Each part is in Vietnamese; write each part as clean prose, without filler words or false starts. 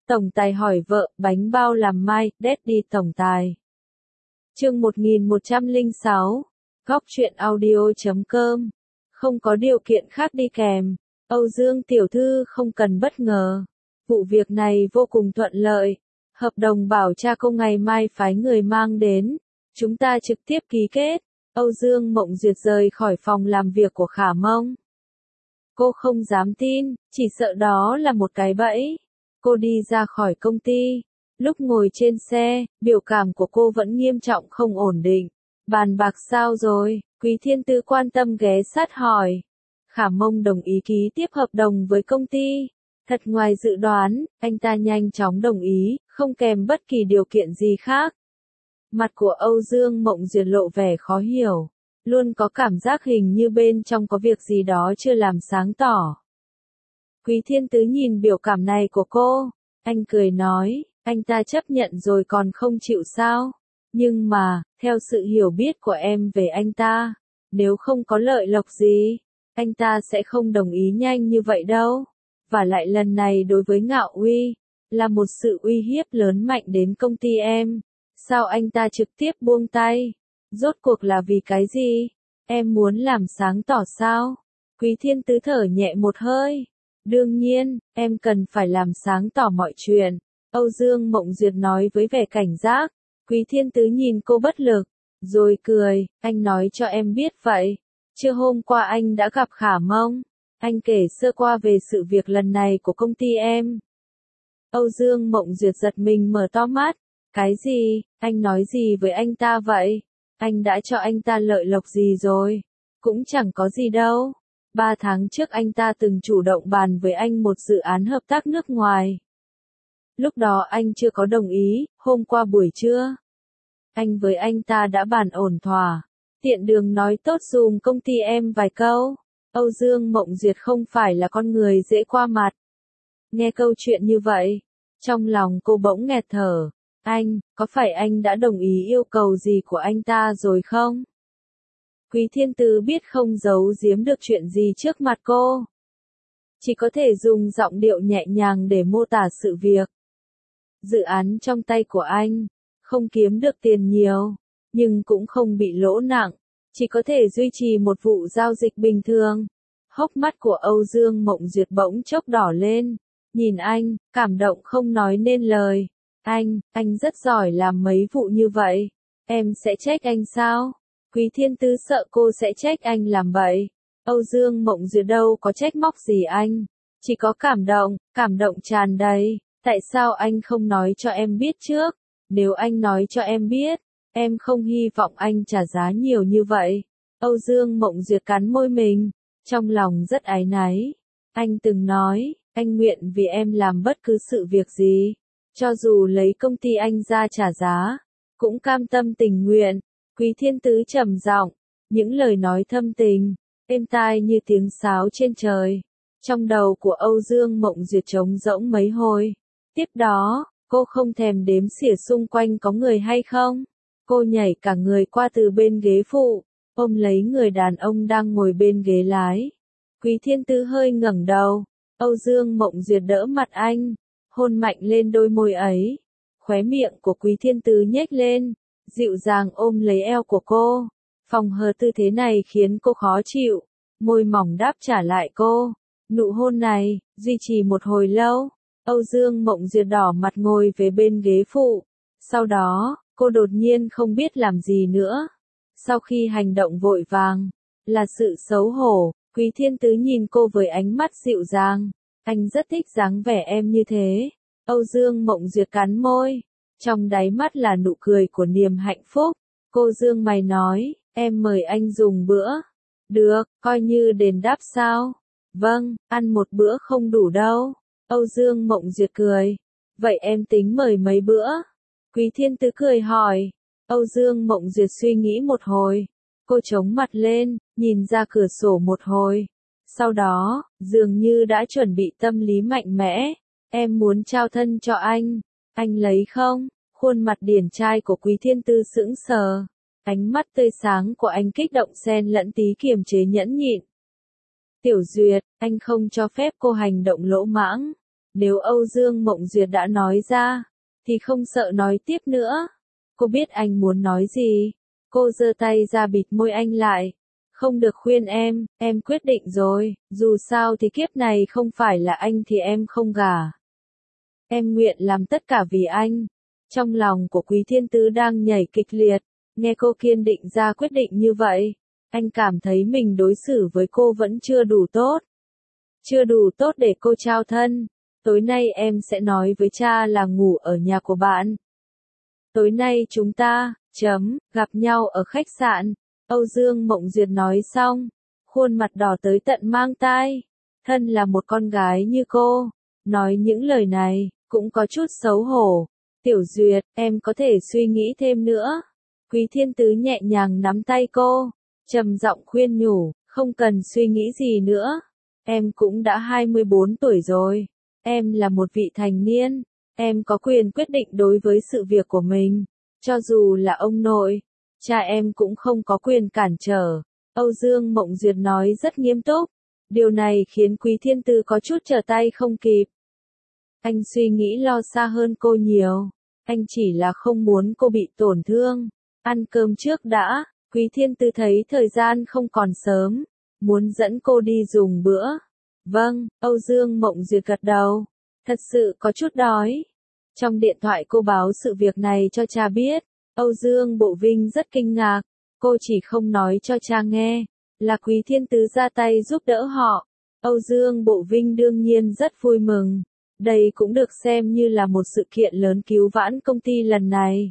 Tổng tài hỏi vợ, bánh bao làm mai, Daddy tổng tài. Chương 1106, góc truyện audio.com. Không có điều kiện khác đi kèm. Âu Dương tiểu thư không cần bất ngờ. Vụ việc này vô cùng thuận lợi. Hợp đồng bảo cha cô ngày mai phái người mang đến. Chúng ta trực tiếp ký kết. Âu Dương Mộng Duyệt rời khỏi phòng làm việc của Khả Mông. Cô không dám tin, chỉ sợ đó là một cái bẫy. Cô đi ra khỏi công ty. Lúc ngồi trên xe, biểu cảm của cô vẫn nghiêm trọng không ổn định. Bàn bạc sao rồi? Quý Thiên Tư quan tâm ghé sát hỏi. Khả Mông đồng ý ký tiếp hợp đồng với công ty. Thật ngoài dự đoán, anh ta nhanh chóng đồng ý, không kèm bất kỳ điều kiện gì khác. Mặt của Âu Dương Mộng Duyệt lộ vẻ khó hiểu. Luôn có cảm giác hình như bên trong có việc gì đó chưa làm sáng tỏ. Quý Thiên Tứ nhìn biểu cảm này của cô. Anh cười nói, anh ta chấp nhận rồi còn không chịu sao? Nhưng mà, theo sự hiểu biết của em về anh ta, nếu không có lợi lộc gì, anh ta sẽ không đồng ý nhanh như vậy đâu. Và lại lần này đối với Ngạo Uy, là một sự uy hiếp lớn mạnh đến công ty em. Sao anh ta trực tiếp buông tay? Rốt cuộc là vì cái gì? Em muốn làm sáng tỏ sao? Quý Thiên Tứ thở nhẹ một hơi. Đương nhiên, em cần phải làm sáng tỏ mọi chuyện. Âu Dương Mộng Duyệt nói với vẻ cảnh giác. Quý Thiên Tứ nhìn cô bất lực, rồi cười, anh nói cho em biết vậy. Trưa hôm qua anh đã gặp Khả Mông. Anh kể sơ qua về sự việc lần này của công ty em. Âu Dương Mộng Duyệt giật mình mở to mắt. Cái gì? Anh nói gì với anh ta vậy? Anh đã cho anh ta lợi lộc gì rồi? Cũng chẳng có gì đâu. 3 tháng trước anh ta từng chủ động bàn với anh một dự án hợp tác nước ngoài. Lúc đó anh chưa có đồng ý, hôm qua buổi trưa. Anh với anh ta đã bàn ổn thỏa. Tiện đường nói tốt dùm công ty em vài câu. Âu Dương Mộng Duyệt không phải là con người dễ qua mặt. Nghe câu chuyện như vậy, trong lòng cô bỗng nghẹt thở. Anh, có phải anh đã đồng ý yêu cầu gì của anh ta rồi không? Quý Thiên Tứ biết không giấu giếm được chuyện gì trước mặt cô. Chỉ có thể dùng giọng điệu nhẹ nhàng để mô tả sự việc. Dự án trong tay của anh, không kiếm được tiền nhiều, nhưng cũng không bị lỗ nặng, chỉ có thể duy trì một vụ giao dịch bình thường. Hốc mắt của Âu Dương Mộng Duyệt bỗng chốc đỏ lên, nhìn anh, cảm động không nói nên lời. Anh rất giỏi làm mấy vụ như vậy, em sẽ trách anh sao? Quý Thiên Tứ sợ cô sẽ trách anh làm bậy. Âu Dương Mộng Duyệt đâu có trách móc gì anh, chỉ có cảm động tràn đầy. Tại sao anh không nói cho em biết trước? Nếu anh nói cho em biết, em không hy vọng anh trả giá nhiều như vậy. Âu Dương Mộng Duyệt cắn môi mình, trong lòng rất áy náy. Anh từng nói, anh nguyện vì em làm bất cứ sự việc gì, cho dù lấy công ty anh ra trả giá, cũng cam tâm tình nguyện. Quý Thiên Tứ trầm giọng, những lời nói thâm tình, êm tai như tiếng sáo trên trời. Trong đầu của Âu Dương Mộng Duyệt trống rỗng mấy hồi. Tiếp đó, cô không thèm đếm xỉa xung quanh có người hay không. Cô nhảy cả người qua từ bên ghế phụ, ôm lấy người đàn ông đang ngồi bên ghế lái. Quý Thiên Tứ hơi ngẩng đầu, Âu Dương Mộng Duyệt đỡ mặt anh, hôn mạnh lên đôi môi ấy. Khóe miệng của Quý Thiên Tứ nhếch lên, dịu dàng ôm lấy eo của cô. Phòng hờ tư thế này khiến cô khó chịu, môi mỏng đáp trả lại cô. Nụ hôn này, duy trì một hồi lâu. Âu Dương Mộng Duyệt đỏ mặt ngồi về bên ghế phụ. Sau đó, cô đột nhiên không biết làm gì nữa. Sau khi hành động vội vàng, là sự xấu hổ, Quý Thiên Tứ nhìn cô với ánh mắt dịu dàng. Anh rất thích dáng vẻ em như thế. Âu Dương Mộng Duyệt cắn môi. Trong đáy mắt là nụ cười của niềm hạnh phúc. Cô dương mày nói, em mời anh dùng bữa. Được, coi như đền đáp sao? Vâng, ăn một bữa không đủ đâu. Âu Dương Mộng Duyệt cười. Vậy em tính mời mấy bữa? Quý Thiên Tứ cười hỏi. Âu Dương Mộng Duyệt suy nghĩ một hồi. Cô chống mặt lên, nhìn ra cửa sổ một hồi. Sau đó, dường như đã chuẩn bị tâm lý mạnh mẽ. Em muốn trao thân cho anh lấy không? Khuôn mặt điển trai của Quý Thiên Tư sững sờ. Ánh mắt tươi sáng của anh kích động xen lẫn tí kiềm chế nhẫn nhịn. Tiểu Duyệt, anh không cho phép cô hành động lỗ mãng. Nếu Âu Dương Mộng Duyệt đã nói ra, thì không sợ nói tiếp nữa. Cô biết anh muốn nói gì. Cô giơ tay ra bịt môi anh lại. Không được khuyên em quyết định rồi, dù sao thì kiếp này không phải là anh thì em không gả. Em nguyện làm tất cả vì anh. Trong lòng của Quý Thiên Tứ đang nhảy kịch liệt, nghe cô kiên định ra quyết định như vậy, anh cảm thấy mình đối xử với cô vẫn chưa đủ tốt. Chưa đủ tốt để cô trao thân. Tối nay em sẽ nói với cha là ngủ ở nhà của bạn. Tối nay chúng ta, gặp nhau ở khách sạn. Âu Dương Mộng Duyệt nói xong, khuôn mặt đỏ tới tận mang tai. Thân là một con gái như cô, nói những lời này, cũng có chút xấu hổ. Tiểu Duyệt, em có thể suy nghĩ thêm nữa. Quý Thiên Tứ nhẹ nhàng nắm tay cô, trầm giọng khuyên nhủ, không cần suy nghĩ gì nữa. Em cũng đã 24 tuổi rồi. Em là một vị thành niên. Em có quyền quyết định đối với sự việc của mình. Cho dù là ông nội, cha em cũng không có quyền cản trở. Âu Dương Mộng Duyệt nói rất nghiêm túc. Điều này khiến Quý Thiên Tứ có chút trở tay không kịp. Anh suy nghĩ lo xa hơn cô nhiều. Anh chỉ là không muốn cô bị tổn thương. Ăn cơm trước đã. Quý Thiên Tứ thấy thời gian không còn sớm, muốn dẫn cô đi dùng bữa. Vâng, Âu Dương Mộng Duyệt gật đầu. Thật sự có chút đói. Trong điện thoại cô báo sự việc này cho cha biết. Âu Dương Bộ Vinh rất kinh ngạc. Cô chỉ không nói cho cha nghe, là Quý Thiên Tứ ra tay giúp đỡ họ. Âu Dương Bộ Vinh đương nhiên rất vui mừng. Đây cũng được xem như là một sự kiện lớn cứu vãn công ty lần này.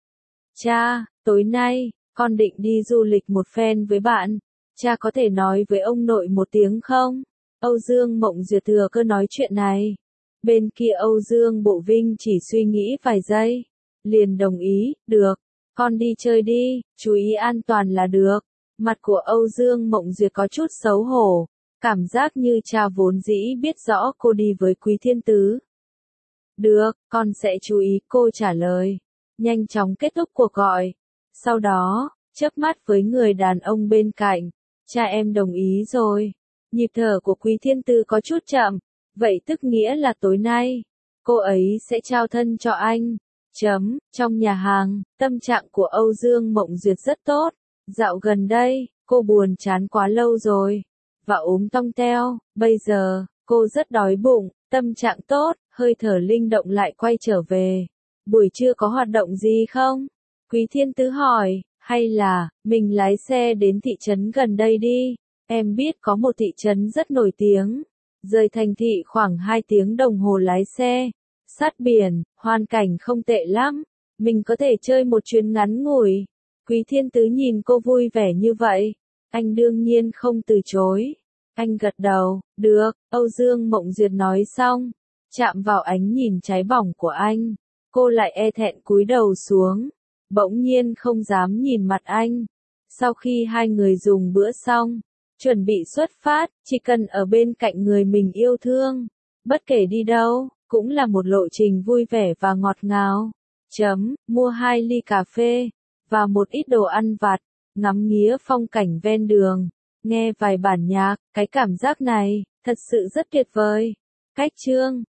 Cha, tối nay, con định đi du lịch một phen với bạn. Cha có thể nói với ông nội một tiếng không? Âu Dương Mộng Duyệt thừa cơ nói chuyện này. Bên kia Âu Dương Bộ Vinh chỉ suy nghĩ vài giây, liền đồng ý, được, con đi chơi đi, chú ý an toàn là được. Mặt của Âu Dương Mộng Duyệt có chút xấu hổ, cảm giác như cha vốn dĩ biết rõ cô đi với Quý Thiên Tứ. Được, con sẽ chú ý, cô trả lời. Nhanh chóng kết thúc cuộc gọi. Sau đó, chớp mắt với người đàn ông bên cạnh. Cha em đồng ý rồi. Nhịp thở của Quý Thiên Tứ có chút chậm. Vậy tức nghĩa là tối nay, cô ấy sẽ trao thân cho anh. Trong nhà hàng, tâm trạng của Âu Dương Mộng Duyệt rất tốt. Dạo gần đây, cô buồn chán quá lâu rồi. Và ốm tong teo, bây giờ, cô rất đói bụng, tâm trạng tốt, hơi thở linh động lại quay trở về. Buổi trưa có hoạt động gì không? Quý Thiên Tứ hỏi, hay là, mình lái xe đến thị trấn gần đây đi. Em biết có một thị trấn rất nổi tiếng. Rời thành thị khoảng 2 tiếng đồng hồ lái xe. Sát biển, hoàn cảnh không tệ lắm. Mình có thể chơi một chuyến ngắn ngủi. Quý Thiên Tứ nhìn cô vui vẻ như vậy. Anh đương nhiên không từ chối. Anh gật đầu, được, Âu Dương Mộng Duyệt nói xong. Chạm vào ánh nhìn cháy bỏng của anh. Cô lại e thẹn cúi đầu xuống. Bỗng nhiên không dám nhìn mặt anh. Sau khi hai người dùng bữa xong, chuẩn bị xuất phát, chỉ cần ở bên cạnh người mình yêu thương. Bất kể đi đâu, cũng là một lộ trình vui vẻ và ngọt ngào. Mua 2 ly cà phê, và một ít đồ ăn vặt, ngắm nghía phong cảnh ven đường, nghe vài bản nhạc, cái cảm giác này, thật sự rất tuyệt vời. Cách chương